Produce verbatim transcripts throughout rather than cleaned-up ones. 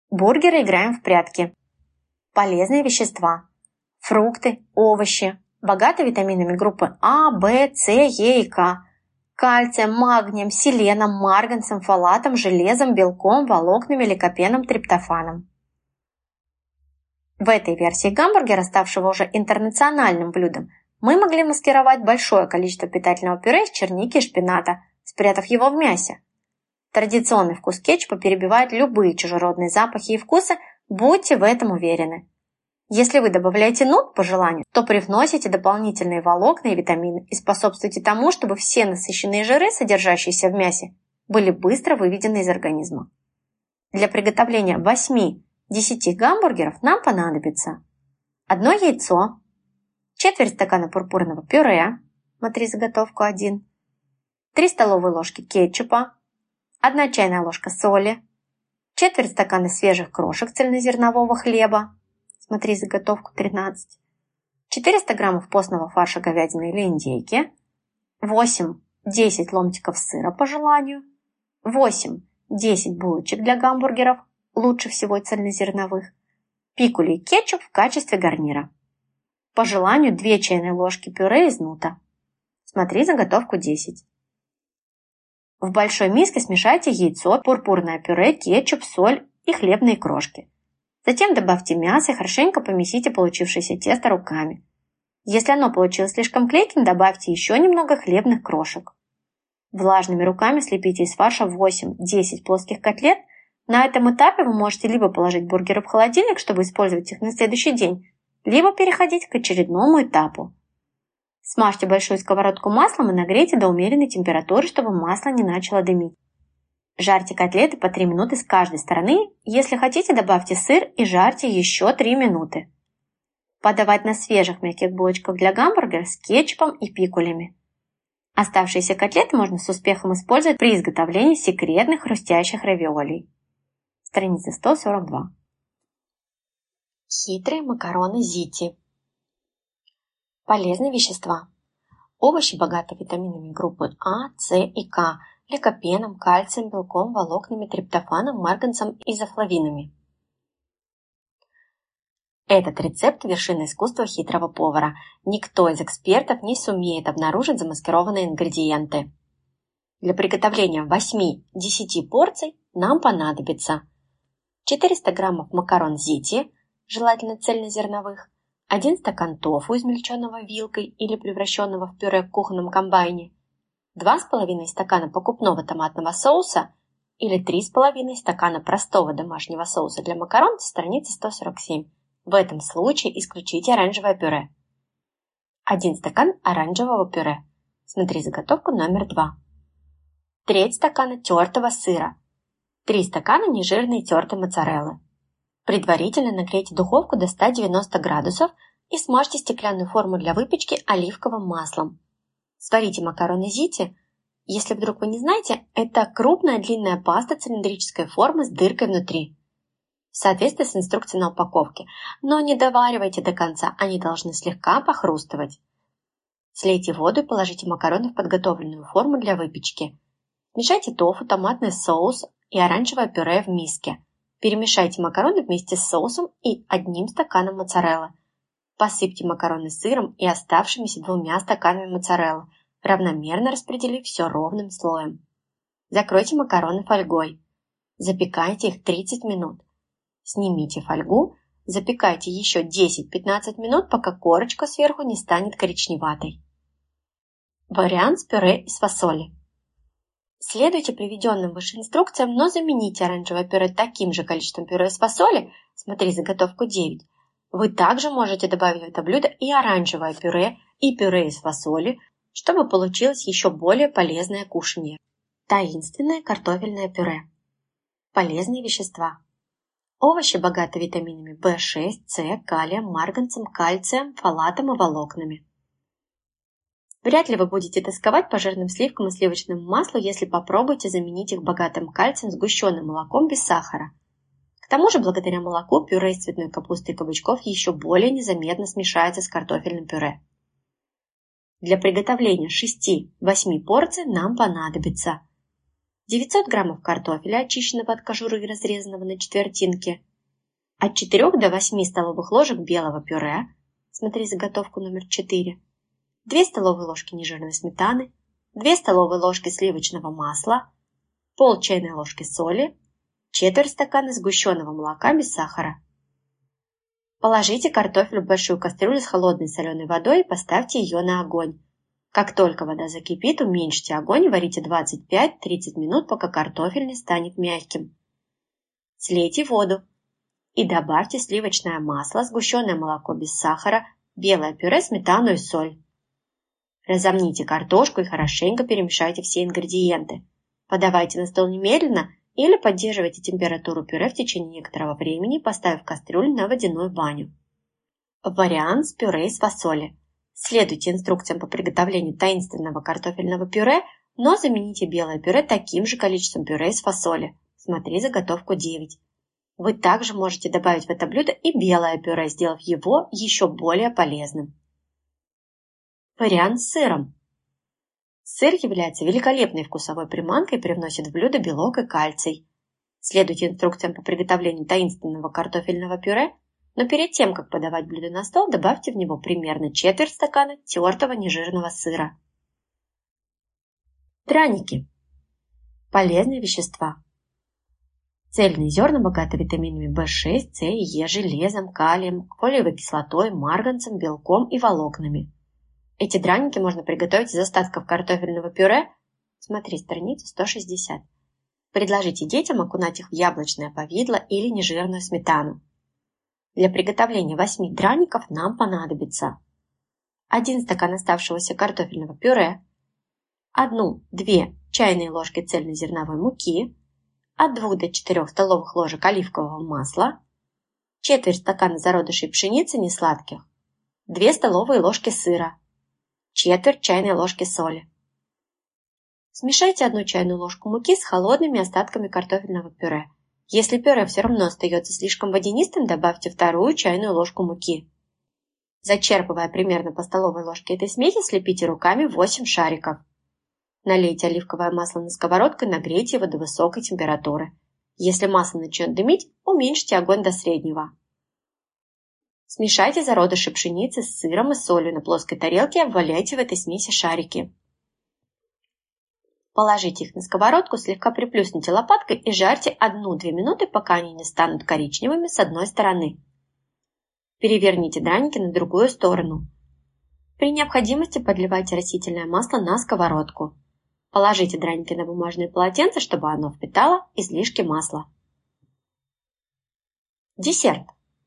Бургеры играем в прятки. Полезные вещества. Фрукты, овощи, богаты витаминами группы А, В, С, Е и К, кальцием, магнием, селеном, марганцем, фолатом, железом, белком, волокнами, ликопеном, триптофаном. В этой версии гамбургера, ставшего уже интернациональным блюдом, мы могли маскировать большое количество питательного пюре из черники и шпината, спрятав его в мясе. Традиционный вкус кетчупа перебивает любые чужеродные запахи и вкусы, будьте в этом уверены. Если вы добавляете нут по желанию, то привносите дополнительные волокна и витамины и способствуете тому, чтобы все насыщенные жиры, содержащиеся в мясе, были быстро выведены из организма. Для приготовления восьми-десяти гамбургеров нам понадобится одно яйцо, четверть стакана пурпурного пюре, смотри заготовку один, три столовые ложки кетчупа, одна чайная ложка соли, четверть стакана свежих крошек цельнозернового хлеба, смотри заготовку тринадцать, четыреста граммов постного фарша говядины или индейки, восемь-десять ломтиков сыра по желанию, восемь-десять булочек для гамбургеров, лучше всего цельнозерновых, пикули и кетчуп в качестве гарнира. По желанию две чайные ложки пюре из нута. Смотри заготовку десять. В большой миске смешайте яйцо, пурпурное пюре, кетчуп, соль и хлебные крошки. Затем добавьте мясо и хорошенько помесите получившееся тесто руками. Если оно получилось слишком клейким, добавьте еще немного хлебных крошек. Влажными руками слепите из фарша восемь-десять плоских котлет. На этом этапе вы можете либо положить бургеры в холодильник, чтобы использовать их на следующий день, либо переходить к очередному этапу. Смажьте большую сковородку маслом и нагрейте до умеренной температуры, чтобы масло не начало дымить. Жарьте котлеты по три минуты с каждой стороны. Если хотите, добавьте сыр и жарьте еще три минуты. Подавать на свежих мягких булочках для гамбургера с кетчупом и пикулями. Оставшиеся котлеты можно с успехом использовать при изготовлении секретных хрустящих равиолей. Страница сто сорок два. Хитрые макароны зити. Полезные вещества. Овощи богаты витаминами группы А, С и К, ликопеном, кальцием, белком, волокнами, триптофаном, марганцем и изофлавинами. Этот рецепт – вершина искусства хитрого повара. Никто из экспертов не сумеет обнаружить замаскированные ингредиенты. Для приготовления восьми-десяти порций нам понадобится четыреста граммов макарон зити, желательно цельнозерновых, один стакан тофу, измельченного вилкой или превращенного в пюре в кухонном комбайне, два с половиной стакана покупного томатного соуса или три с половиной стакана простого домашнего соуса для макарон, страница сто сорок семь. В этом случае исключите оранжевое пюре. один стакан оранжевого пюре. Смотри заготовку номер два. Треть стакана тертого сыра. три стакана нежирной тертой моцареллы. Предварительно нагрейте духовку до ста девяноста градусов и смажьте стеклянную форму для выпечки оливковым маслом. Сварите макароны зити. Если вдруг вы не знаете, это крупная длинная паста цилиндрической формы с дыркой внутри. В соответствии с инструкцией на упаковке, но не доваривайте до конца, они должны слегка похрустывать. Слейте воду и положите макароны в подготовленную форму для выпечки. Смешайте тофу, томатный соус и оранжевое пюре в миске. Перемешайте макароны вместе с соусом и одним стаканом моцареллы. Посыпьте макароны сыром и оставшимися двумя стаканами моцареллы, равномерно распределив все ровным слоем. Закройте макароны фольгой. Запекайте их тридцать минут. Снимите фольгу, запекайте еще десять-пятнадцать минут, пока корочка сверху не станет коричневатой. Вариант с пюре из фасоли. Следуйте приведенным выше инструкциям, но замените оранжевое пюре таким же количеством пюре из фасоли, смотри заготовку девять. Вы также можете добавить в это блюдо и оранжевое пюре, и пюре из фасоли, чтобы получилось еще более полезное кушанье. Таинственное картофельное пюре. Полезные вещества. Овощи богаты витаминами В шесть, С, калием, марганцем, кальцием, фолатом и волокнами. Вряд ли вы будете тосковать по жирным сливкам и сливочному маслу, если попробуете заменить их богатым кальцием сгущенным молоком без сахара. К тому же, благодаря молоку, пюре из цветной капусты и кабачков еще более незаметно смешается с картофельным пюре. Для приготовления шести-восьми порций нам понадобится девятьсот граммов картофеля, очищенного от кожуры и разрезанного на четвертинки, от четырёх до восьми столовых ложек белого пюре, смотри заготовку номер четыре, две столовые ложки нежирной сметаны, две столовые ложки сливочного масла, пол чайной ложки соли, четверть стакана сгущенного молока без сахара. Положите картофель в большую кастрюлю с холодной соленой водой и поставьте ее на огонь. Как только вода закипит, уменьшите огонь и варите двадцать пять-тридцать минут, пока картофель не станет мягким. Слейте воду и добавьте сливочное масло, сгущенное молоко без сахара, белое пюре, сметану и соль. Разомните картошку и хорошенько перемешайте все ингредиенты. Подавайте на стол немедленно или поддерживайте температуру пюре в течение некоторого времени, поставив кастрюлю на водяную баню. Вариант с пюре из фасоли. Следуйте инструкциям по приготовлению таинственного картофельного пюре, но замените белое пюре таким же количеством пюре из фасоли. Смотри заготовку девять. Вы также можете добавить в это блюдо и белое пюре, сделав его еще более полезным. Вариант с сыром. Сыр является великолепной вкусовой приманкой и привносит в блюдо белок и кальций. Следуйте инструкциям по приготовлению таинственного картофельного пюре, но перед тем, как подавать блюдо на стол, добавьте в него примерно четверть стакана тертого нежирного сыра. Драники. Полезные вещества. Цельные зерна богаты витаминами бэ шесть, С и Е, железом, калием, фолиевой кислотой, марганцем, белком и волокнами. Эти драники можно приготовить из остатков картофельного пюре. Смотри страницу сто шестьдесят. Предложите детям окунать их в яблочное повидло или нежирную сметану. Для приготовления восьми драников нам понадобится один стакан оставшегося картофельного пюре, одна-две чайные ложки цельнозерновой муки, от двух до четырёх столовых ложек оливкового масла, четверть стакана зародышей пшеницы несладких, две столовые ложки сыра, четверть чайной ложки соли. Смешайте одну чайную ложку муки с холодными остатками картофельного пюре. Если пюре все равно остается слишком водянистым, добавьте вторую чайную ложку муки. Зачерпывая примерно по столовой ложке этой смеси, слепите руками восемь шариков. Налейте оливковое масло на сковородку и нагрейте его до высокой температуры. Если масло начнет дымить, уменьшите огонь до среднего. Смешайте зародыши пшеницы с сыром и солью на плоской тарелке и обваляйте в этой смеси шарики. Положите их на сковородку, слегка приплюсните лопаткой и жарьте одну-две минуты, пока они не станут коричневыми с одной стороны. Переверните драники на другую сторону. При необходимости подливайте растительное масло на сковородку. Положите драники на бумажное полотенце, чтобы оно впитало излишки масла. Десерт.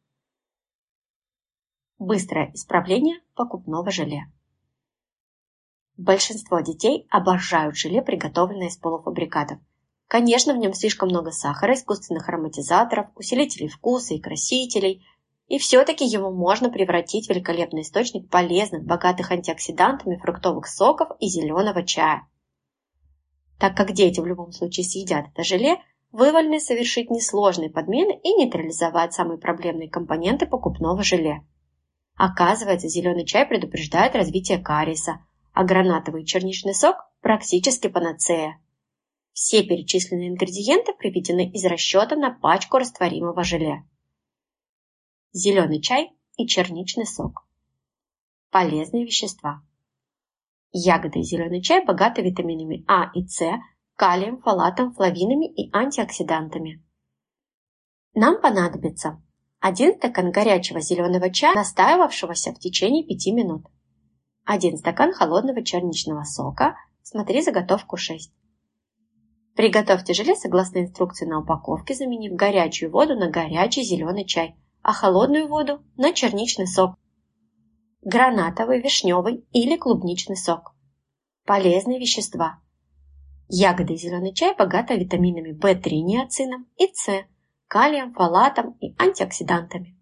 Быстрое исправление покупного желе. Большинство детей обожают желе, приготовленное из полуфабрикатов. Конечно, в нем слишком много сахара, искусственных ароматизаторов, усилителей вкуса и красителей, и все-таки его можно превратить в великолепный источник полезных, богатых антиоксидантами фруктовых соков и зеленого чая. Так как дети в любом случае съедят это желе, вы вольны совершить несложные подмены и нейтрализовать самые проблемные компоненты покупного желе. Оказывается, зеленый чай предупреждает развитие кариеса, а гранатовый и черничный сок – практически панацея. Все перечисленные ингредиенты приведены из расчета на пачку растворимого желе. Зеленый чай и черничный сок. Полезные вещества. Ягоды и зеленый чай богаты витаминами А и С, калием, фолатом, флавинами и антиоксидантами. Нам понадобится один стакан горячего зеленого чая, настаивавшегося в течение пяти минут. один стакан холодного черничного сока, смотри заготовку шесть. Приготовьте желе согласно инструкции на упаковке, заменив горячую воду на горячий зеленый чай, а холодную воду на черничный сок. Гранатовый, вишневый или клубничный сок. Полезные вещества. Ягоды и зеленый чай богаты витаминами вэ три, ниацином и С, калием, фолатом и антиоксидантами.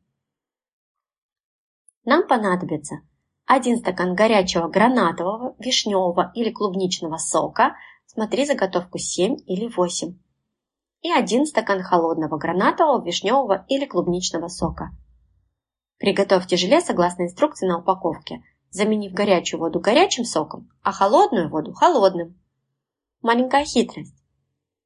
Нам понадобится один стакан горячего гранатового, вишневого или клубничного сока, смотри заготовку семь или восемь, и один стакан холодного гранатового, вишневого или клубничного сока. Приготовьте желе согласно инструкции на упаковке, заменив горячую воду горячим соком, а холодную воду холодным. Маленькая хитрость.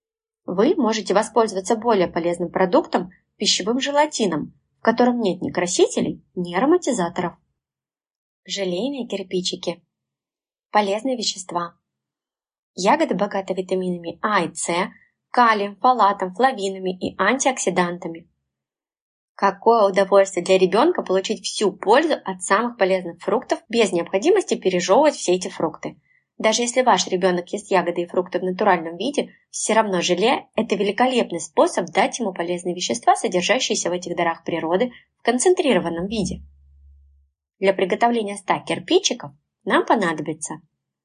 Вы можете воспользоваться более полезным продуктом – пищевым желатином, в котором нет ни красителей, ни ароматизаторов. Желейные кирпичики. Полезные вещества. Ягоды богаты витаминами А и С, калием, фолатом, флавинами и антиоксидантами. Какое удовольствие для ребенка получить всю пользу от самых полезных фруктов без необходимости пережевывать все эти фрукты. Даже если ваш ребенок ест ягоды и фрукты в натуральном виде, все равно желе – это великолепный способ дать ему полезные вещества, содержащиеся в этих дарах природы, в концентрированном виде. Для приготовления ста кирпичиков нам понадобится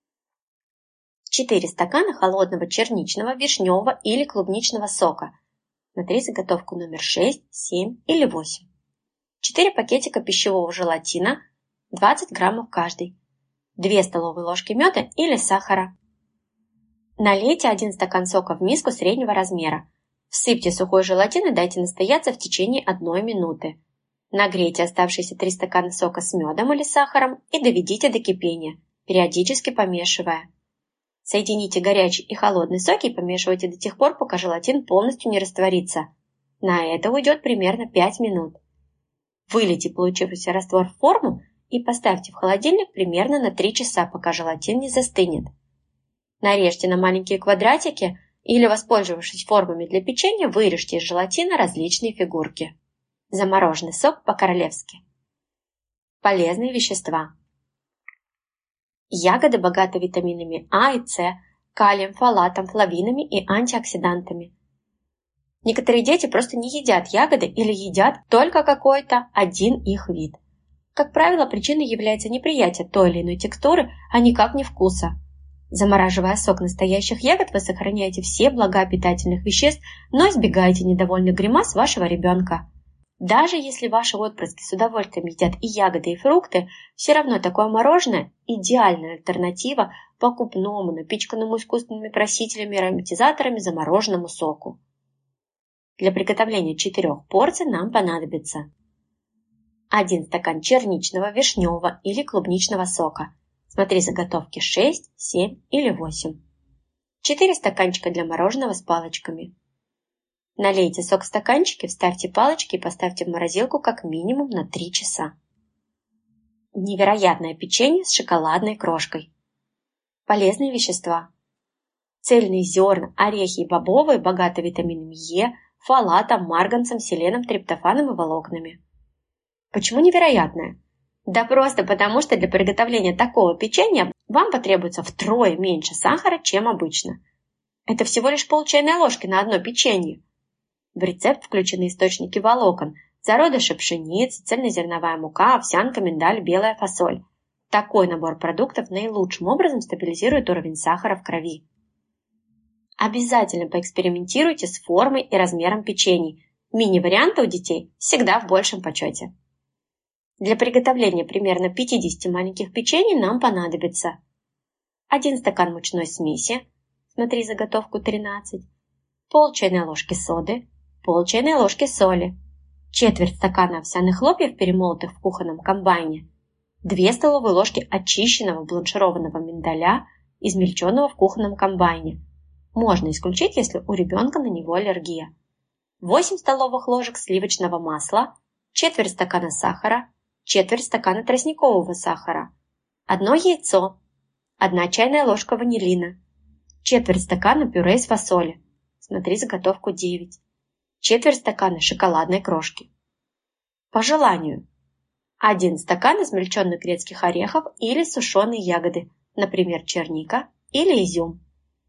четыре стакана холодного черничного, вишневого или клубничного сока. Смотри заготовку номер шесть, семь или восемь. четыре пакетика пищевого желатина, двадцать граммов каждый. две столовые ложки меда или сахара. Налейте один стакан сока в миску среднего размера. Всыпьте сухой желатин и дайте настояться в течение одной минуты. Нагрейте оставшиеся три стакана сока с медом или сахаром и доведите до кипения, периодически помешивая. Соедините горячий и холодный соки и помешивайте до тех пор, пока желатин полностью не растворится. На это уйдет примерно пять минут. Вылейте получившийся раствор в форму и поставьте в холодильник примерно на три часа, пока желатин не застынет. Нарежьте на маленькие квадратики или, воспользовавшись формами для печенья, вырежьте из желатина различные фигурки. Замороженный сок по-королевски. Полезные вещества. Ягоды богаты витаминами А и С, калием, фолатом, флавинами и антиоксидантами. Некоторые дети просто не едят ягоды или едят только какой-то один их вид. Как правило, причиной является неприятие той или иной текстуры, а никак не вкуса. Замораживая сок настоящих ягод, вы сохраняете все блага питательных веществ, но избегаете недовольных гримас вашего ребенка. Даже если ваши отпрыски с удовольствием едят и ягоды, и фрукты, все равно такое мороженое – идеальная альтернатива покупному, напичканному искусственными красителями и ароматизаторами замороженному соку. Для приготовления четырех порций нам понадобится один стакан черничного, вишневого или клубничного сока. Смотри заготовки шесть, семь или восемь. четыре стаканчика для мороженого с палочками. Налейте сок в стаканчики, вставьте палочки и поставьте в морозилку как минимум на три часа. Невероятное печенье с шоколадной крошкой. Полезные вещества. Цельные зерна, орехи и бобовые богаты витаминами Е, фолатом, марганцем, селеном, триптофаном и волокнами. Почему невероятное? Да просто потому, что для приготовления такого печенья вам потребуется втрое меньше сахара, чем обычно. Это всего лишь пол чайной ложки на одно печенье. В рецепт включены источники волокон, зародыши пшеницы, цельнозерновая мука, овсянка, миндаль, белая фасоль. Такой набор продуктов наилучшим образом стабилизирует уровень сахара в крови. Обязательно поэкспериментируйте с формой и размером печений. Мини-варианты у детей всегда в большем почете. Для приготовления примерно пятидесяти маленьких печений нам понадобится один стакан мучной смеси, смотри заготовку тринадцать, пол чайной ложки соды, пол чайной ложки соли, четверть стакана овсяных хлопьев, перемолотых в кухонном комбайне, две столовые ложки очищенного бланшированного миндаля, измельченного в кухонном комбайне. Можно исключить, если у ребенка на него аллергия. восемь столовых ложек сливочного масла, четверть стакана сахара, четверть стакана тростникового сахара, одно яйцо, одна чайная ложка ванилина, четверть стакана пюре из фасоли, смотри заготовку девять, четверть стакана шоколадной крошки. По желанию. один стакан измельченных грецких орехов или сушеные ягоды, например, черника или изюм.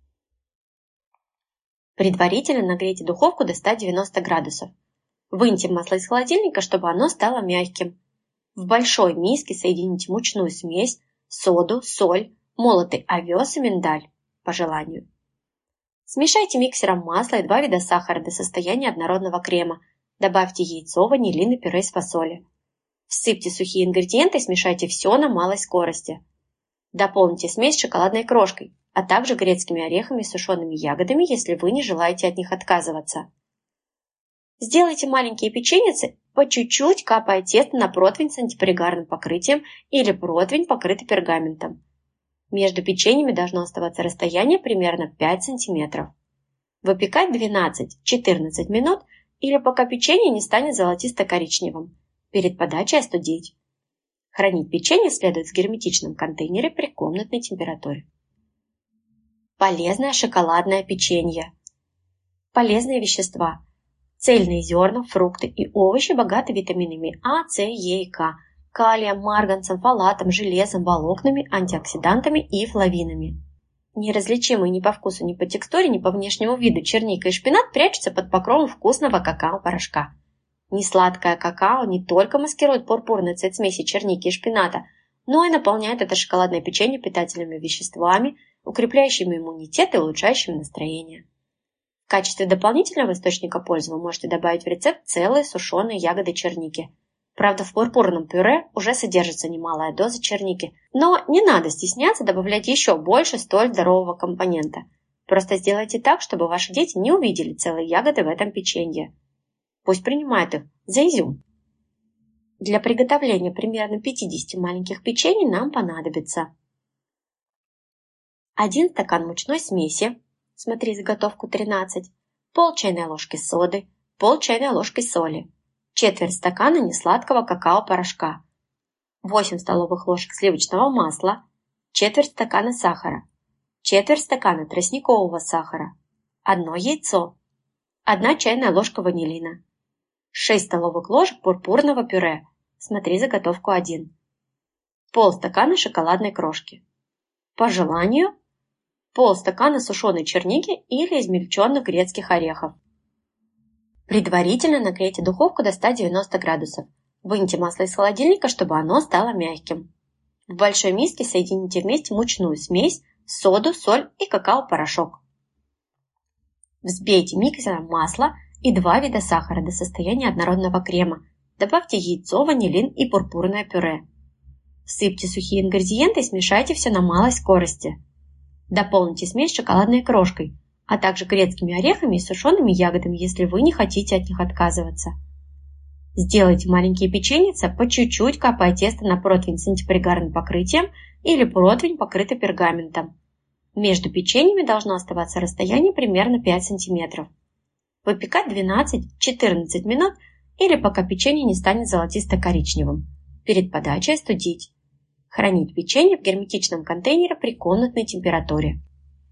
Предварительно нагрейте духовку до ста девяноста градусов. Выньте масло из холодильника, чтобы оно стало мягким. В большой миске соедините мучную смесь, соду, соль, молотый овес и миндаль, по желанию. Смешайте миксером масло и два вида сахара до состояния однородного крема. Добавьте яйцо, ванилин и пюре из фасоли. Всыпьте сухие ингредиенты и смешайте все на малой скорости. Дополните смесь шоколадной крошкой, а также грецкими орехами и сушеными ягодами, если вы не желаете от них отказываться. Сделайте маленькие печеницы, по чуть-чуть капая тесто на противень с антипригарным покрытием или противень, покрытый пергаментом. Между печеньями должно оставаться расстояние примерно пять сантиметров. Выпекать двенадцать-четырнадцать минут или пока печенье не станет золотисто-коричневым. Перед подачей остудить. Хранить печенье следует в герметичном контейнере при комнатной температуре. Полезное шоколадное печенье. Полезные вещества. Цельные зерна, фрукты и овощи богаты витаминами А, С, Е и К, калием, марганцем, фолатом, железом, волокнами, антиоксидантами и флавинами. Неразличимые ни по вкусу, ни по текстуре, ни по внешнему виду черника и шпинат прячутся под покровом вкусного какао-порошка. Несладкое какао не только маскирует пурпурный цвет смеси черники и шпината, но и наполняет это шоколадное печенье питательными веществами, укрепляющими иммунитет и улучшающими настроение. В качестве дополнительного источника пользы вы можете добавить в рецепт целые сушеные ягоды черники. Правда, в пурпурном пюре уже содержится немалая доза черники, но не надо стесняться добавлять еще больше столь здорового компонента. Просто сделайте так, чтобы ваши дети не увидели целые ягоды в этом печенье. Пусть принимают их за изюм. Для приготовления примерно пятидесяти маленьких печений нам понадобится один стакан мучной смеси, смотри заготовку тринадцать, пол чайной ложки соды, пол чайной ложки соли, четверть стакана несладкого какао-порошка, восемь столовых ложек сливочного масла, четверть стакана сахара, четверть стакана тростникового сахара, одно яйцо, одна чайная ложка ванилина, шесть столовых ложек пурпурного пюре, смотри заготовку один, полстакана шоколадной крошки. По желанию, полстакана сушеной черники или измельченных грецких орехов. Предварительно нагрейте духовку до ста девяноста градусов. Выньте масло из холодильника, чтобы оно стало мягким. В большой миске соедините вместе мучную смесь, соду, соль и какао-порошок. Взбейте миксером масло и два вида сахара до состояния однородного крема. Добавьте яйцо, ванилин и пурпурное пюре. Всыпьте сухие ингредиенты и смешайте все на малой скорости. Дополните смесь шоколадной крошкой, а также грецкими орехами и сушеными ягодами, если вы не хотите от них отказываться. Сделайте маленькие печеницы, по чуть-чуть капая тесто на противень с антипригарным покрытием или противень, покрытый пергаментом. Между печеньями должно оставаться расстояние примерно пять сантиметров. Выпекать двенадцать-четырнадцать минут или пока печенье не станет золотисто-коричневым. Перед подачей остудить. Хранить печенье в герметичном контейнере при комнатной температуре.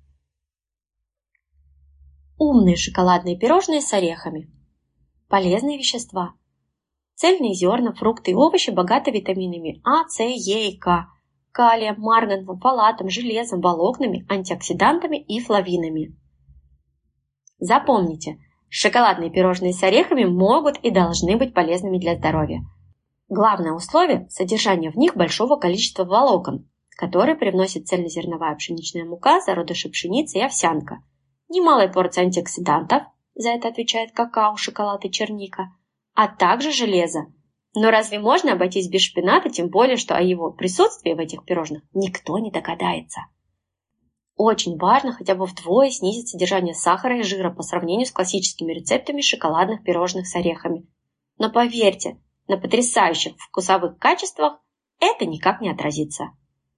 Умные шоколадные пирожные с орехами. Полезные вещества. Цельные зерна, фрукты и овощи богаты витаминами А, С, Е и К, калием, марганцем, фолатом, железом, волокнами, антиоксидантами и флавинами. Запомните, шоколадные пирожные с орехами могут и должны быть полезными для здоровья. Главное условие – содержание в них большого количества волокон, которые привносят цельнозерновая пшеничная мука, зародыши пшеницы и овсянка, немалая порция антиоксидантов, за это отвечает какао, шоколад и черника, а также железо. Но разве можно обойтись без шпината, тем более, что о его присутствии в этих пирожных никто не догадается? Очень важно хотя бы вдвое снизить содержание сахара и жира по сравнению с классическими рецептами шоколадных пирожных с орехами. Но поверьте, на потрясающих вкусовых качествах это никак не отразится.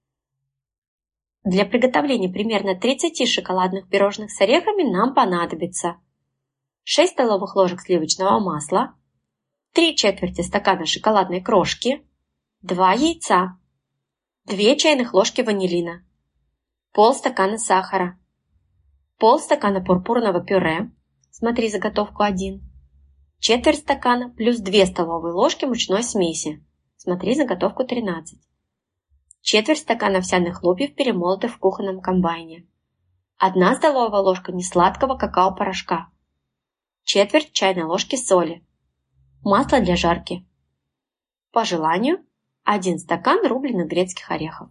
Для приготовления примерно тридцати шоколадных пирожных с орехами нам понадобится шесть столовых ложек сливочного масла, три четверти стакана шоколадной крошки, два яйца, две чайных ложки ванилина, полстакана сахара, полстакана пурпурного пюре, смотри заготовку один, четверть стакана плюс две столовые ложки мучной смеси, смотри заготовку тринадцать, четверть стакана овсяных хлопьев, перемолотых в кухонном комбайне, одна столовая ложка несладкого какао-порошка, четверть чайной ложки соли, масло для жарки. По желанию, один стакан рубленых грецких орехов.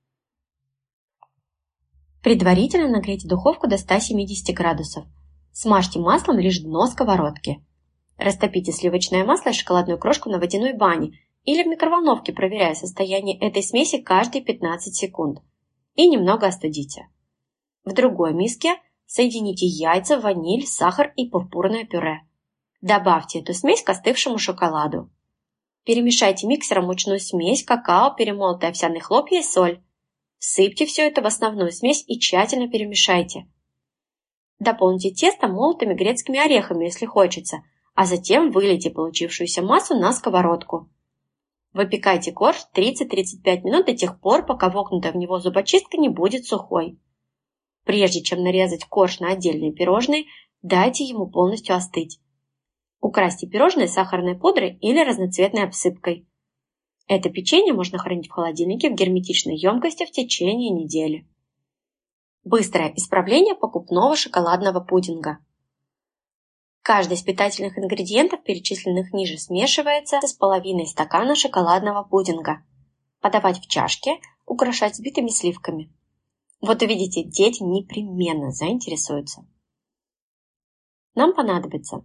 Предварительно нагрейте духовку до ста семидесяти градусов. Смажьте маслом лишь дно сковородки. Растопите сливочное масло и шоколадную крошку на водяной бане или в микроволновке, проверяя состояние этой смеси каждые пятнадцать секунд. И немного остудите. В другой миске соедините яйца, ваниль, сахар и пурпурное пюре. Добавьте эту смесь к остывшему шоколаду. Перемешайте миксером мучную смесь, какао, перемолотые овсяные хлопья и соль. Всыпьте все это в основную смесь и тщательно перемешайте. Дополните тесто молотыми грецкими орехами, если хочется, а затем вылейте получившуюся массу на сковородку. Выпекайте корж тридцать-тридцать пять минут до тех пор, пока вогнутая в него зубочистка не будет сухой. Прежде чем нарезать корж на отдельные пирожные, дайте ему полностью остыть. Украсьте пирожные сахарной пудрой или разноцветной обсыпкой. Это печенье можно хранить в холодильнике в герметичной емкости в течение недели. Быстрое исправление покупного шоколадного пудинга. Каждый из питательных ингредиентов, перечисленных ниже, смешивается с половиной стакана шоколадного пудинга. Подавать в чашке, украшать взбитыми сливками. Вот увидите, дети непременно заинтересуются. Нам понадобится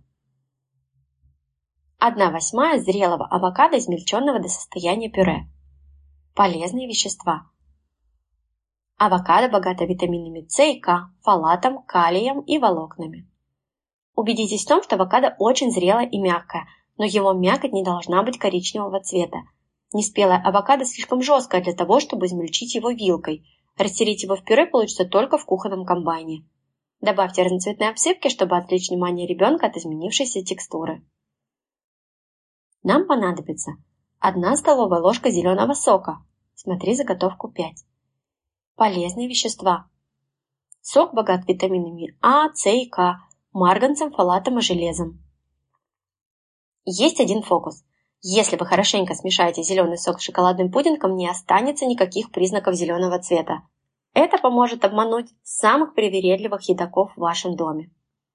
одна восьмая зрелого авокадо, измельченного до состояния пюре. Полезные вещества. Авокадо богато витаминами С и К, фолатом, калием и волокнами. Убедитесь в том, что авокадо очень зрелое и мягкое, но его мякоть не должна быть коричневого цвета. Неспелое авокадо слишком жесткое для того, чтобы измельчить его вилкой. Растереть его в пюре получится только в кухонном комбайне. Добавьте разноцветные обсыпки, чтобы отвлечь внимание ребенка от изменившейся текстуры. Нам понадобится одна столовая ложка зеленого сока. Смотри заготовку пять. Полезные вещества. Сок богат витаминами А, С и К, марганцем, фолатом и железом. Есть один фокус. Если вы хорошенько смешаете зеленый сок с шоколадным пудингом, не останется никаких признаков зеленого цвета. Это поможет обмануть самых привередливых едоков в вашем доме.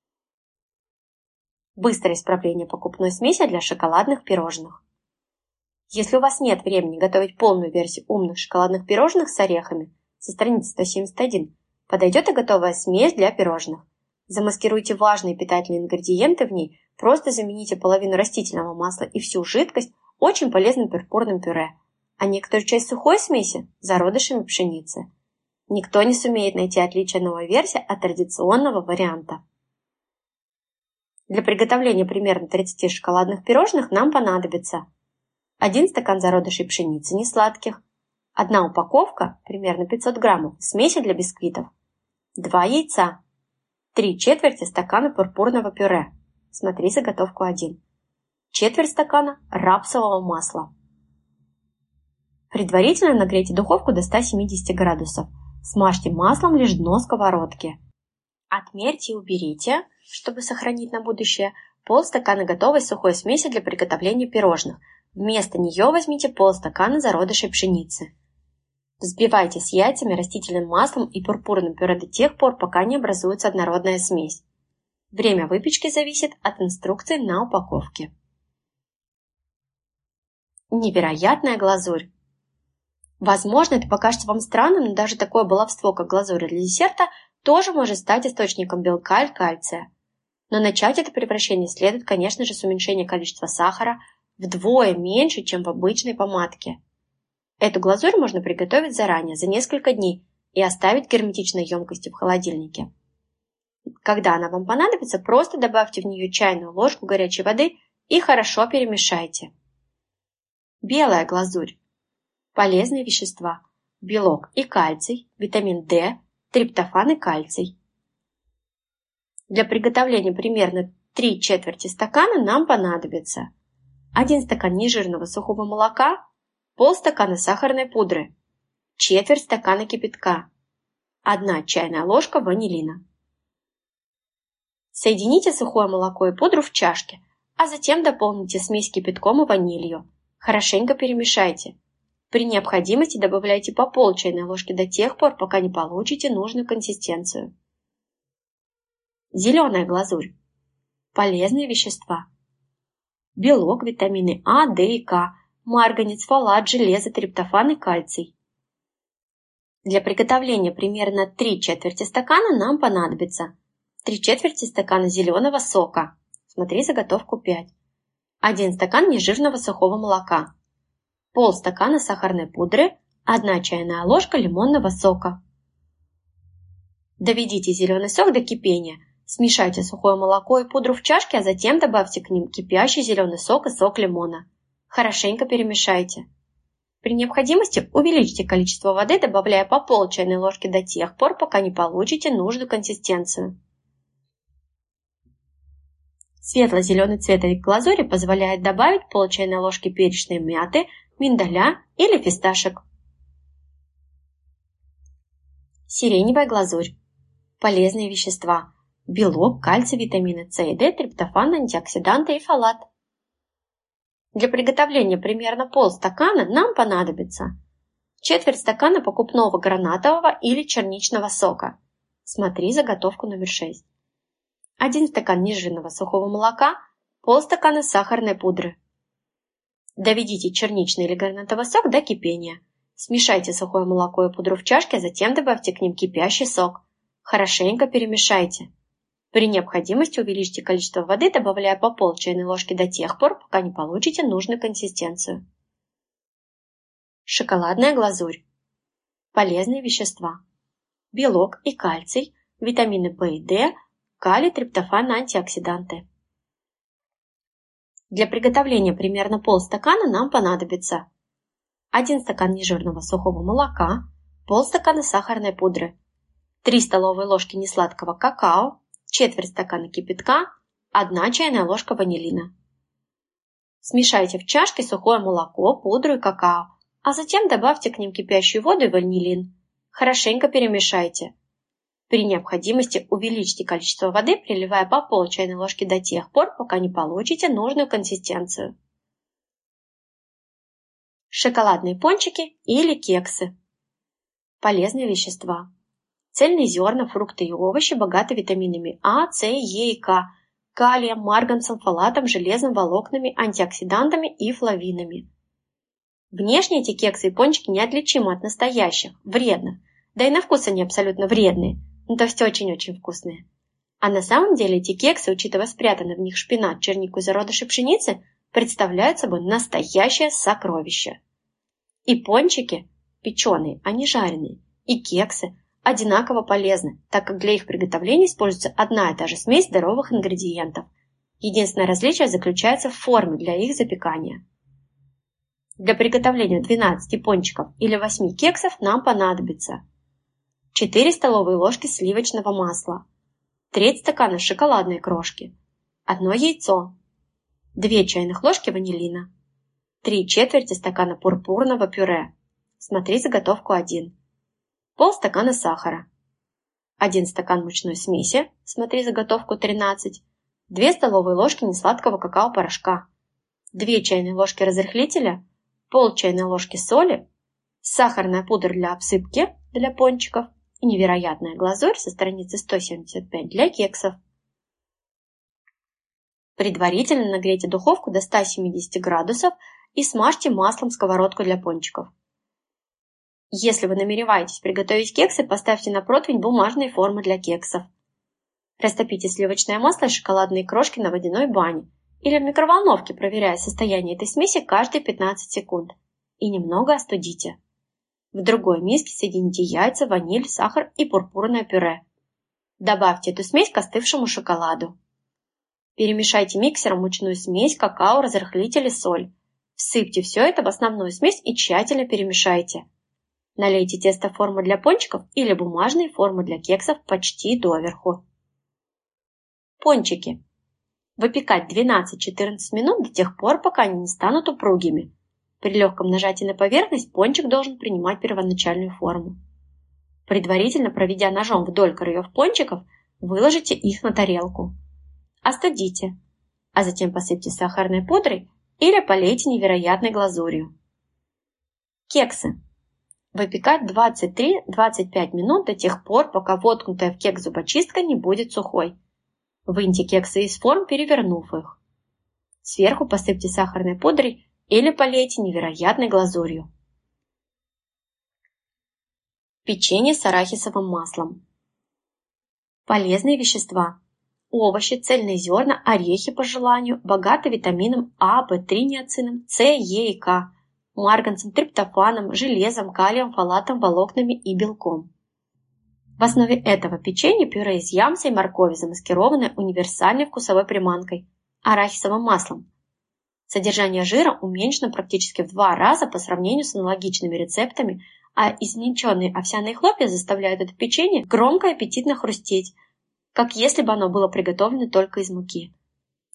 Быстрое исправление покупной смеси для шоколадных пирожных. Если у вас нет времени готовить полную версию умных шоколадных пирожных с орехами, со страницы сто семьдесят один, подойдет и готовая смесь для пирожных. Замаскируйте важные питательные ингредиенты в ней, просто замените половину растительного масла и всю жидкость очень полезным пурпурным пюре, а некоторую часть сухой смеси – зародышами пшеницы. Никто не сумеет найти отличие новой версии от традиционного варианта. Для приготовления примерно тридцати шоколадных пирожных нам понадобится один стакан зародышей пшеницы несладких, одна упаковка, примерно пятьсот граммов, смеси для бисквитов, два яйца, три четверти стакана пурпурного пюре, смотри заготовку один, четверть стакана рапсового масла. Предварительно нагрейте духовку до ста семидесяти градусов, смажьте маслом лишь дно сковородки. Отмерьте и уберите, чтобы сохранить на будущее, полстакана готовой сухой смеси для приготовления пирожных. Вместо нее возьмите полстакана зародышей пшеницы. Взбивайте с яйцами, растительным маслом и пурпурным пюре до тех пор, пока не образуется однородная смесь. Время выпечки зависит от инструкции на упаковке. Невероятная глазурь. Возможно, это покажется вам странным, но даже такое баловство, как глазурь для десерта, тоже может стать источником белка и кальция. Но начать это превращение следует, конечно же, с уменьшения количества сахара вдвое меньше, чем в обычной помадке. Эту глазурь можно приготовить заранее, за несколько дней, и оставить в герметичной емкости в холодильнике. Когда она вам понадобится, просто добавьте в нее чайную ложку горячей воды и хорошо перемешайте. Белая глазурь. Полезные вещества. Белок и кальций, витамин D, триптофан и кальций. Для приготовления примерно три четверти стакана нам понадобится один стакан нежирного сухого молока, полстакана сахарной пудры, четверть стакана кипятка, одна чайная ложка ванилина. Соедините сухое молоко и пудру в чашке, а затем дополните смесь кипятком и ванилью. Хорошенько перемешайте. При необходимости добавляйте по пол чайной ложки до тех пор, пока не получите нужную консистенцию. Зеленая глазурь. Полезные вещества. Белок, витамины А, Д и К, марганец, фолат, железо, триптофан и кальций. Для приготовления примерно три четверти стакана нам понадобится три четверти стакана зеленого сока, смотри заготовку пять, один стакан нежирного сухого молока, полстакана сахарной пудры, одна чайная ложка лимонного сока. Доведите зеленый сок до кипения, смешайте сухое молоко и пудру в чашке, а затем добавьте к ним кипящий зеленый сок и сок лимона. Хорошенько перемешайте. При необходимости увеличьте количество воды, добавляя по пол чайной ложки до тех пор, пока не получите нужную консистенцию. Светло-зеленый цвет этой глазури позволяет добавить пол чайной ложки перечной мяты, миндаля или фисташек. Сиреневая глазурь. Полезные вещества. Белок, кальций, витамины С и Д, триптофан, антиоксиданты и фолат. Для приготовления примерно полстакана нам понадобится четверть стакана покупного гранатового или черничного сока. Смотри заготовку номер шесть. один стакан нежирного сухого молока, полстакана сахарной пудры. Доведите черничный или гранатовый сок до кипения. Смешайте сухое молоко и пудру в чашке, а затем добавьте к ним кипящий сок. Хорошенько перемешайте. При необходимости увеличьте количество воды, добавляя по пол чайной ложки до тех пор, пока не получите нужную консистенцию. Шоколадная глазурь. Полезные вещества. Белок и кальций, витамины В и Д, калий, триптофан, антиоксиданты. Для приготовления примерно полстакана нам понадобится один стакан нежирного сухого молока, полстакана сахарной пудры, три столовые ложки несладкого какао, четверть стакана кипятка, одна чайная ложка ванилина. Смешайте в чашке сухое молоко, пудру и какао, а затем добавьте к ним кипящую воду и ванилин. Хорошенько перемешайте. При необходимости увеличьте количество воды, приливая по пол чайной ложки до тех пор, пока не получите нужную консистенцию. Шоколадные пончики или кексы. Полезные вещества. Цельные зерна, фрукты и овощи богаты витаминами А, С, Е и К, калием, марганцем, фолатом, железом, волокнами, антиоксидантами и флавинами. Внешне эти кексы и пончики неотличимы от настоящих, вредных, да и на вкус они абсолютно вредные, но то есть очень-очень вкусные. А на самом деле эти кексы, учитывая спрятанный в них шпинат, чернику и зародыши пшеницы, представляют собой настоящее сокровище. И пончики, печеные, а не жареные, и кексы одинаково полезны, так как для их приготовления используется одна и та же смесь здоровых ингредиентов. Единственное различие заключается в форме для их запекания. Для приготовления двенадцати пончиков или восьми кексов нам понадобится четыре столовые ложки сливочного масла, треть стакана шоколадной крошки, одно яйцо, две чайных ложки ванилина, три четверти стакана пурпурного пюре, смотри заготовку один, полстакана сахара, один стакан мучной смеси, смотри заготовку тринадцать, две столовые ложки несладкого какао-порошка, две чайные ложки разрыхлителя, пол чайной ложки соли, сахарная пудра для обсыпки для пончиков и невероятная глазурь со страницы сто семьдесят пять для кексов. Предварительно нагрейте духовку до ста семидесяти градусов и смажьте маслом сковородку для пончиков. Если вы намереваетесь приготовить кексы, поставьте на противень бумажные формы для кексов. Растопите сливочное масло и шоколадные крошки на водяной бане или в микроволновке, проверяя состояние этой смеси каждые пятнадцать секунд, и немного остудите. В другой миске соедините яйца, ваниль, сахар и пурпурное пюре. Добавьте эту смесь к остывшему шоколаду. Перемешайте миксером мучную смесь, какао, разрыхлитель и соль. Всыпьте все это в основную смесь и тщательно перемешайте. Налейте тесто в форму для пончиков или бумажные формы для кексов почти доверху. Пончики. Выпекать двенадцать-четырнадцать минут до тех пор, пока они не станут упругими. При легком нажатии на поверхность пончик должен принимать первоначальную форму. Предварительно проведя ножом вдоль краев пончиков, выложите их на тарелку. Остудите, а затем посыпьте сахарной пудрой или полейте невероятной глазурью. Кексы. Выпекать двадцать три - двадцать пять минут до тех пор, пока воткнутая в кекс зубочистка не будет сухой. Выньте кексы из форм, перевернув их. Сверху посыпьте сахарной пудрой или полейте невероятной глазурью. Печенье с арахисовым маслом. Полезные вещества. Овощи, цельные зерна, орехи по желанию, богаты витамином А, В три, ниацином, С, Е и К, марганцем, триптофаном, железом, калием, фолатом, волокнами и белком. В основе этого печенья пюре из ямса и моркови, замаскированное универсальной вкусовой приманкой – арахисовым маслом. Содержание жира уменьшено практически в два раза по сравнению с аналогичными рецептами, а измельченные овсяные хлопья заставляют это печенье громко и аппетитно хрустеть, как если бы оно было приготовлено только из муки.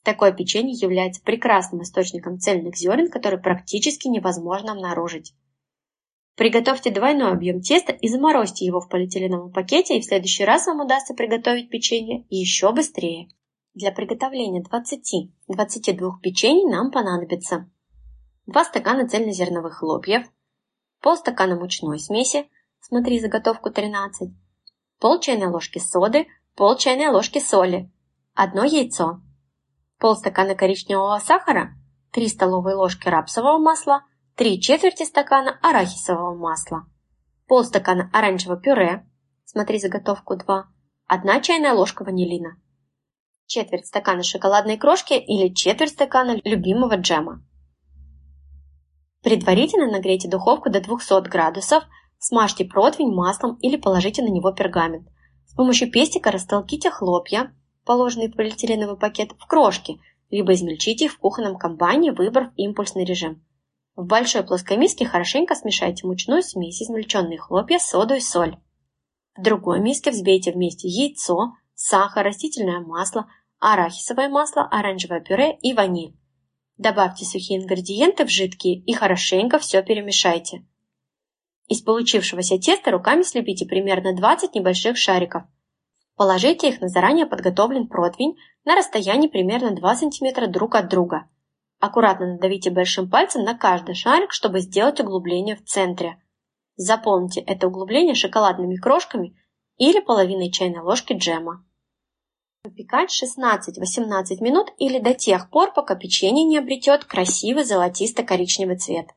Такое печенье является прекрасным источником цельных зерен, которые практически невозможно обнаружить. Приготовьте двойной объем теста и заморозьте его в полиэтиленовом пакете, и в следующий раз вам удастся приготовить печенье еще быстрее. Для приготовления двадцати-двадцати двух печений нам понадобится два стакана цельнозерновых хлопьев, полстакана мучной смеси, смотри заготовку тринадцать, пол чайной ложки соды, пол чайной ложки соли, одно яйцо, полстакана коричневого сахара, три столовые ложки рапсового масла, три четверти стакана арахисового масла, полстакана оранжевого пюре, смотри заготовку два, одна чайная ложка ванилина, четверть стакана шоколадной крошки или четверть стакана любимого джема. Предварительно нагрейте духовку до двухсот градусов, смажьте противень маслом или положите на него пергамент. С помощью пестика растолките хлопья, положенные в полиэтиленовый пакет, в крошки, либо измельчите их в кухонном комбайне, выбрав импульсный режим. В большой плоской миске хорошенько смешайте мучную смесь, измельченные хлопья, соду и соль. В другой миске взбейте вместе яйцо, сахар, растительное масло, арахисовое масло, оранжевое пюре и ваниль. Добавьте сухие ингредиенты в жидкие и хорошенько все перемешайте. Из получившегося теста руками слепите примерно двадцать небольших шариков. Положите их на заранее подготовленный противень на расстоянии примерно два сантиметра друг от друга. Аккуратно надавите большим пальцем на каждый шарик, чтобы сделать углубление в центре. Заполните это углубление шоколадными крошками или половиной чайной ложки джема. Выпекать шестнадцать-восемнадцать минут или до тех пор, пока печенье не обретет красивый золотисто-коричневый цвет.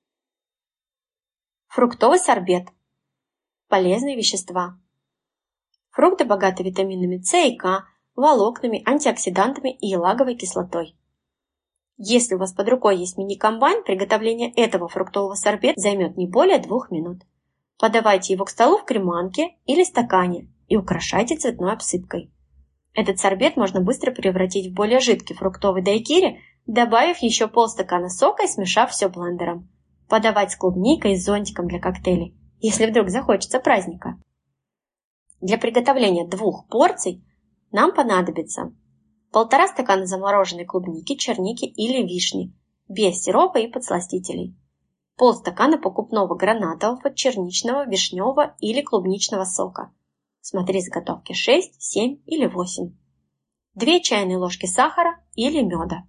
Фруктовый сорбет. Полезные вещества. Фрукты богаты витаминами С и К, волокнами, антиоксидантами и елаговой кислотой. Если у вас под рукой есть мини-комбайн, приготовление этого фруктового сорбета займет не более двух минут. Подавайте его к столу в креманке или стакане и украшайте цветной обсыпкой. Этот сорбет можно быстро превратить в более жидкий фруктовый дайкири, добавив еще полстакана сока и смешав все блендером. Подавать с клубникой и зонтиком для коктейлей, если вдруг захочется праздника. Для приготовления двух порций нам понадобится полтора стакана замороженной клубники, черники или вишни, без сиропа и подсластителей, полстакана покупного гранатового, черничного, вишневого или клубничного сока. Смотри заготовки шесть, семь или восемь. две чайные ложки сахара или меда.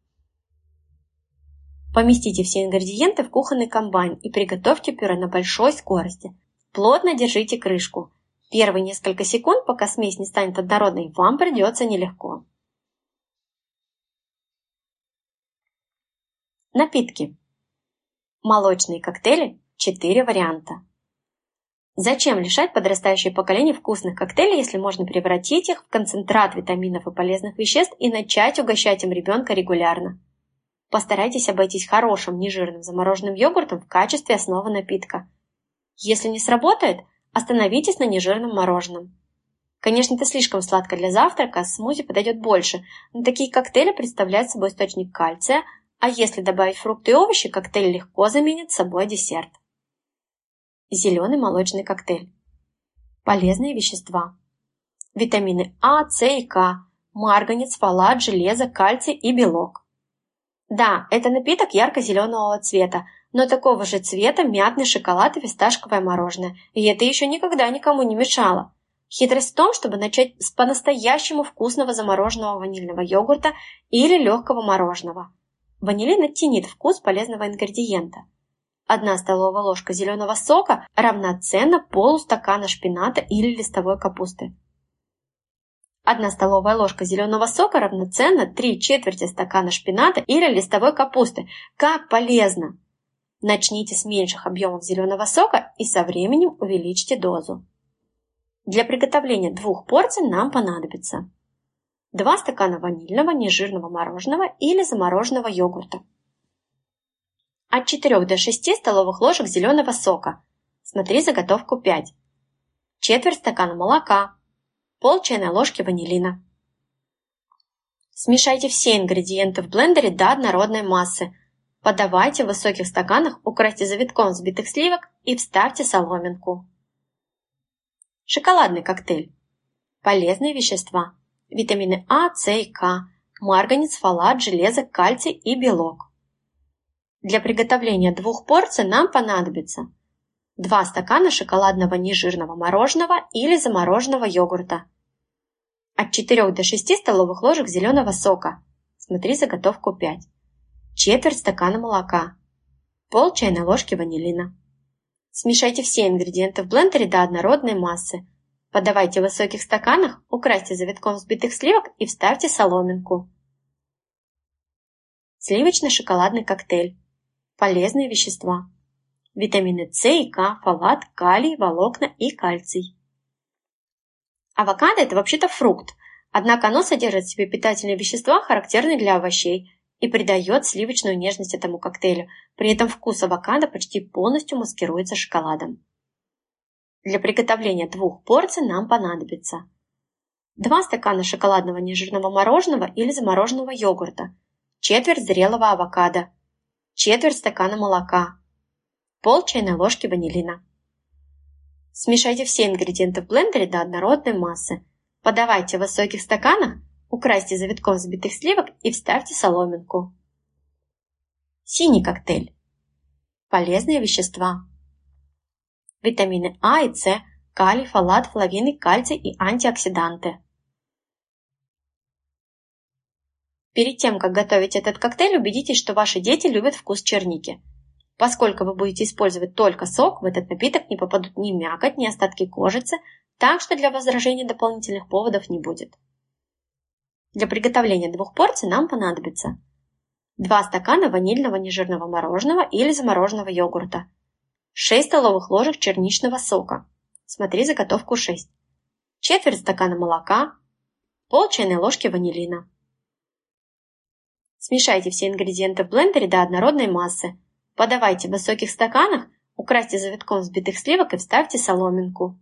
Поместите все ингредиенты в кухонный комбайн и приготовьте пюре на большой скорости. Плотно держите крышку. Первые несколько секунд, пока смесь не станет однородной, вам придется нелегко. Напитки. Молочные коктейли – четыре варианта. Зачем лишать подрастающее поколение вкусных коктейлей, если можно превратить их в концентрат витаминов и полезных веществ и начать угощать им ребенка регулярно? Постарайтесь обойтись хорошим нежирным замороженным йогуртом в качестве основы напитка. Если не сработает, остановитесь на нежирном мороженом. Конечно, это слишком сладко для завтрака, а смузи подойдет больше, но такие коктейли представляют собой источник кальция, а если добавить фрукты и овощи, коктейль легко заменит собой десерт. Зеленый молочный коктейль. Полезные вещества. Витамины А, С и К, марганец, фолат, железо, кальций и белок. Да, это напиток ярко-зеленого цвета, но такого же цвета мятный шоколад и фисташковое мороженое, и это еще никогда никому не мешало. Хитрость в том, чтобы начать с по-настоящему вкусного замороженного ванильного йогурта или легкого мороженого. Ванилин оттенит вкус полезного ингредиента. Одна столовая ложка зеленого сока равноценна полустакана шпината или листовой капусты. Одна столовая ложка зеленого сока равноценна три четверти стакана шпината или листовой капусты. Как полезно! Начните с меньших объемов зеленого сока и со временем увеличьте дозу. Для приготовления двух порций нам понадобится два стакана ванильного нежирного мороженого или замороженного йогурта, от четырёх до шести столовых ложек зеленого сока, смотри заготовку пять, четверть стакана молока, пол чайной ложки ванилина. Смешайте все ингредиенты в блендере до однородной массы. Подавайте в высоких стаканах, украсьте завитком взбитых сливок и вставьте соломинку. Шоколадный коктейль. Полезные вещества. Витамины А, С и К, марганец, фолат, железо, кальций и белок. Для приготовления двух порций нам понадобится два стакана шоколадного нежирного мороженого или замороженного йогурта, от четырёх до шести столовых ложек зеленого сока, смотри заготовку пять, четверть стакана молока, пол чайной ложки ванилина. Смешайте все ингредиенты в блендере до однородной массы. Подавайте в высоких стаканах, украсьте завитком взбитых сливок и вставьте соломинку. Сливочно-шоколадный коктейль. Полезные вещества. Витамины С и К, фолат, калий, волокна и кальций. Авокадо – это вообще-то фрукт, однако оно содержит в себе питательные вещества, характерные для овощей, и придает сливочную нежность этому коктейлю. При этом вкус авокадо почти полностью маскируется шоколадом. Для приготовления двух порций нам понадобится два стакана шоколадного нежирного мороженого или замороженного йогурта, четверть зрелого авокадо, четверть стакана молока, пол чайной ложки ванилина. Смешайте все ингредиенты в блендере до однородной массы. Подавайте в высоких стаканах, украсьте завитком взбитых сливок и вставьте соломинку. Синий коктейль. Полезные вещества. Витамины А и С, калий, фолат, флавоны, кальций и антиоксиданты. Перед тем, как готовить этот коктейль, убедитесь, что ваши дети любят вкус черники. Поскольку вы будете использовать только сок, в этот напиток не попадут ни мякоть, ни остатки кожицы, так что для возражения дополнительных поводов не будет. Для приготовления двух порций нам понадобится два стакана ванильного нежирного мороженого или замороженного йогурта, шесть столовых ложек черничного сока, смотри заготовку шесть, четверть стакана молока, пол чайной ложки ванилина. Смешайте все ингредиенты в блендере до однородной массы. Подавайте в высоких стаканах, украсьте завитком взбитых сливок и вставьте соломинку.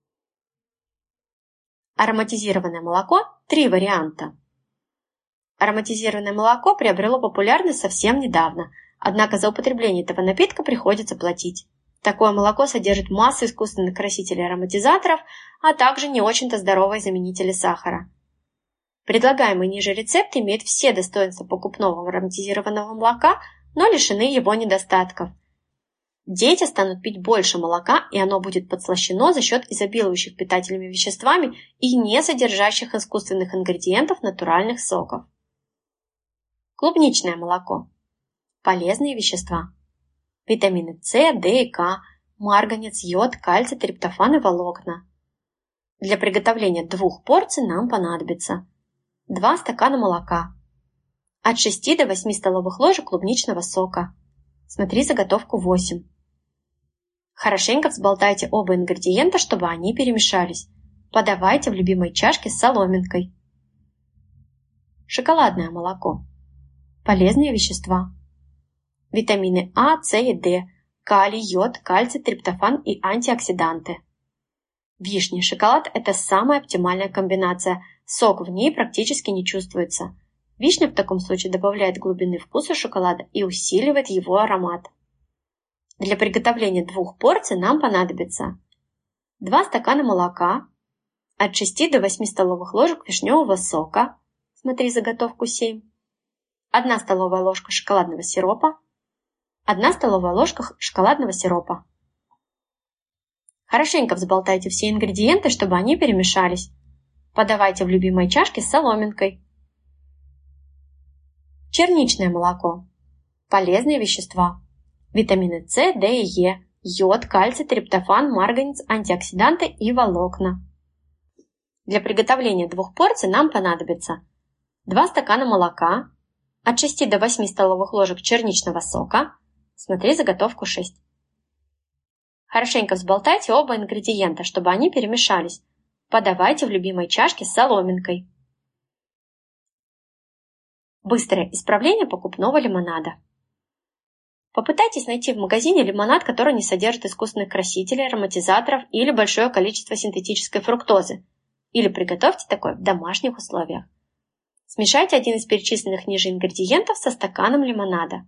Ароматизированное молоко – три варианта. Ароматизированное молоко приобрело популярность совсем недавно, однако за употребление этого напитка приходится платить. Такое молоко содержит массу искусственных красителей и ароматизаторов, а также не очень-то здоровые заменители сахара. Предлагаемый ниже рецепт имеет все достоинства покупного ароматизированного молока, но лишены его недостатков. Дети станут пить больше молока, и оно будет подслащено за счет изобилующих питательными веществами и не содержащих искусственных ингредиентов натуральных соков. Клубничное молоко. Полезные вещества. Витамины С, Д и К, марганец, йод, кальций, триптофан и волокна. Для приготовления двух порций нам понадобится два стакана молока, от шести до восьми столовых ложек клубничного сока. Смотри заготовку восемь. Хорошенько взболтайте оба ингредиента, чтобы они перемешались. Подавайте в любимой чашке с соломинкой. Шоколадное молоко. Полезные вещества. Витамины А, С и Д, калий, йод, кальций, триптофан и антиоксиданты. Вишня и шоколад – это самая оптимальная комбинация. Сок в ней практически не чувствуется. Вишня в таком случае добавляет глубины вкуса шоколада и усиливает его аромат. Для приготовления двух порций нам понадобится два стакана молока, от шести до восьми столовых ложек вишневого сока, смотри заготовку семь, одна столовая ложка шоколадного сиропа, одна столовая ложка шоколадного сиропа. Хорошенько взболтайте все ингредиенты, чтобы они перемешались. Подавайте в любимой чашке с соломинкой. Черничное молоко. Полезные вещества. Витамины С, Д и Е, йод, кальций, триптофан, марганец, антиоксиданты и волокна. Для приготовления двух порций нам понадобится два стакана молока, от шести до восьми столовых ложек черничного сока, смотри заготовку шесть. Хорошенько взболтайте оба ингредиента, чтобы они перемешались. Подавайте в любимой чашке с соломинкой. Быстрое исправление покупного лимонада. Попытайтесь найти в магазине лимонад, который не содержит искусственных красителей, ароматизаторов или большое количество синтетической фруктозы. Или приготовьте такой в домашних условиях. Смешайте один из перечисленных ниже ингредиентов со стаканом лимонада.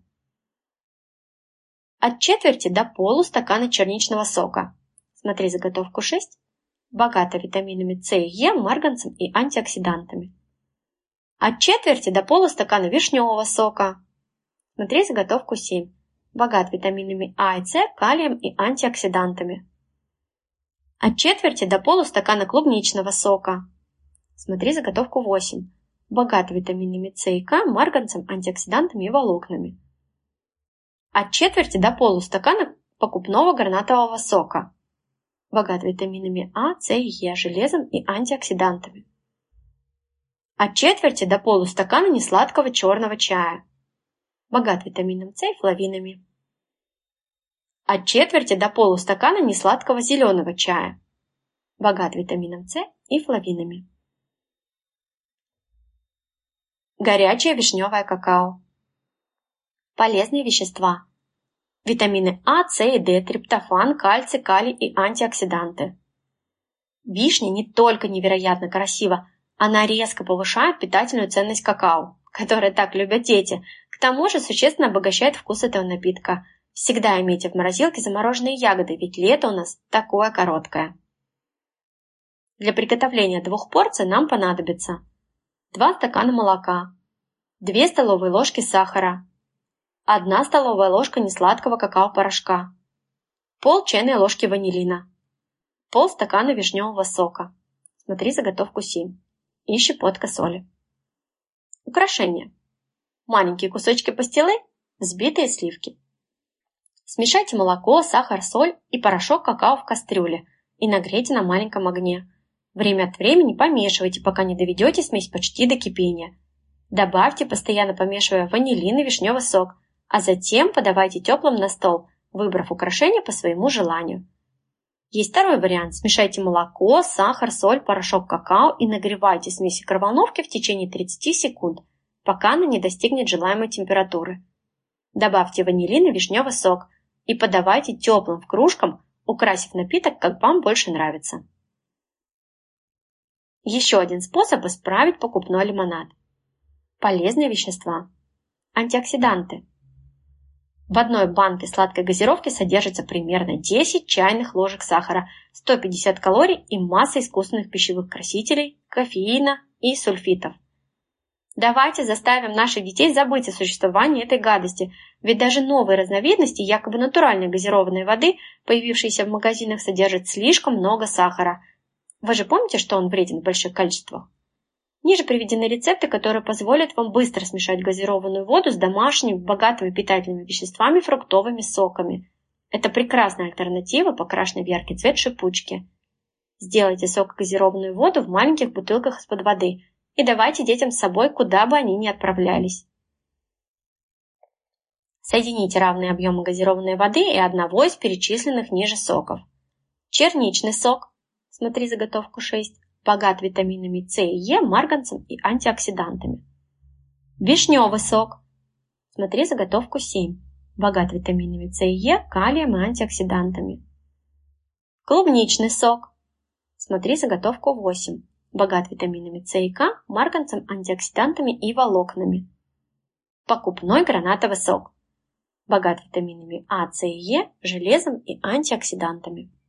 От четверти до полустакана черничного сока. Смотри заготовку шесть. Богата витаминами С и Е, марганцем и антиоксидантами. От четверти до полустакана вишневого сока. Смотри заготовку семь. Богат витаминами А и С, калием и антиоксидантами. От четверти до полустакана клубничного сока. Смотри заготовку восемь. Богат витаминами С и К, марганцем, антиоксидантами и волокнами. От четверти до полустакана покупного гранатового сока. Богат витаминами А, С и Е, железом и антиоксидантами. От четверти до полустакана несладкого черного чая. Богат витамином С и флавинами. От четверти до полустакана несладкого зеленого чая. Богат витамином С и флавинами. Горячее вишневое какао. Полезные вещества. Витамины А, С и Д, триптофан, кальций, калий и антиоксиданты. Вишня не только невероятно красива, она резко повышает питательную ценность какао, которое так любят дети. К тому же существенно обогащает вкус этого напитка. Всегда имейте в морозилке замороженные ягоды, ведь лето у нас такое короткое. Для приготовления двух порций нам понадобится два стакана молока, две столовые ложки сахара, одна столовая ложка несладкого какао-порошка, пол чайной ложки ванилина, полстакана вишневого сока. Смотри заготовку семь. И щепотка соли. Украшения. Маленькие кусочки пастилы, взбитые сливки. Смешайте молоко, сахар, соль и порошок какао в кастрюле и нагрейте на маленьком огне. Время от времени помешивайте, пока не доведете смесь почти до кипения. Добавьте, постоянно помешивая, ванилин и вишневый сок, а затем подавайте теплым на стол, выбрав украшение по своему желанию. Есть второй вариант. Смешайте молоко, сахар, соль, порошок какао и нагревайте смесь в микроволновке в течение тридцати секунд, пока она не достигнет желаемой температуры. Добавьте ванилин и вишневый сок и подавайте теплым в кружкам, украсив напиток, как вам больше нравится. Еще один способ исправить покупной лимонад. Полезные вещества. Антиоксиданты. В одной банке сладкой газировки содержится примерно десять чайных ложек сахара, сто пятьдесят калорий и масса искусственных пищевых красителей, кофеина и сульфитов. Давайте заставим наших детей забыть о существовании этой гадости, ведь даже новые разновидности якобы натуральной газированной воды, появившиеся в магазинах, содержат слишком много сахара. Вы же помните, что он вреден в больших количествах? Ниже приведены рецепты, которые позволят вам быстро смешать газированную воду с домашними, богатыми питательными веществами, фруктовыми соками. Это прекрасная альтернатива, покрашенной в яркий цвет шипучки. Сделайте сокогазированную воду в маленьких бутылках из-под воды и давайте детям с собой, куда бы они ни отправлялись. Соедините равные объемы газированной воды и одного из перечисленных ниже соков. Черничный сок, смотри заготовку шесть, богат витаминами С и Е, марганцем и антиоксидантами. Вишневый сок, смотри заготовку семь, богат витаминами С и Е, калием и антиоксидантами. Клубничный сок, смотри заготовку восемь, богат витаминами С и К, марганцем, антиоксидантами и волокнами. Покупной гранатовый сок, богат витаминами А, С и Е, железом и антиоксидантами.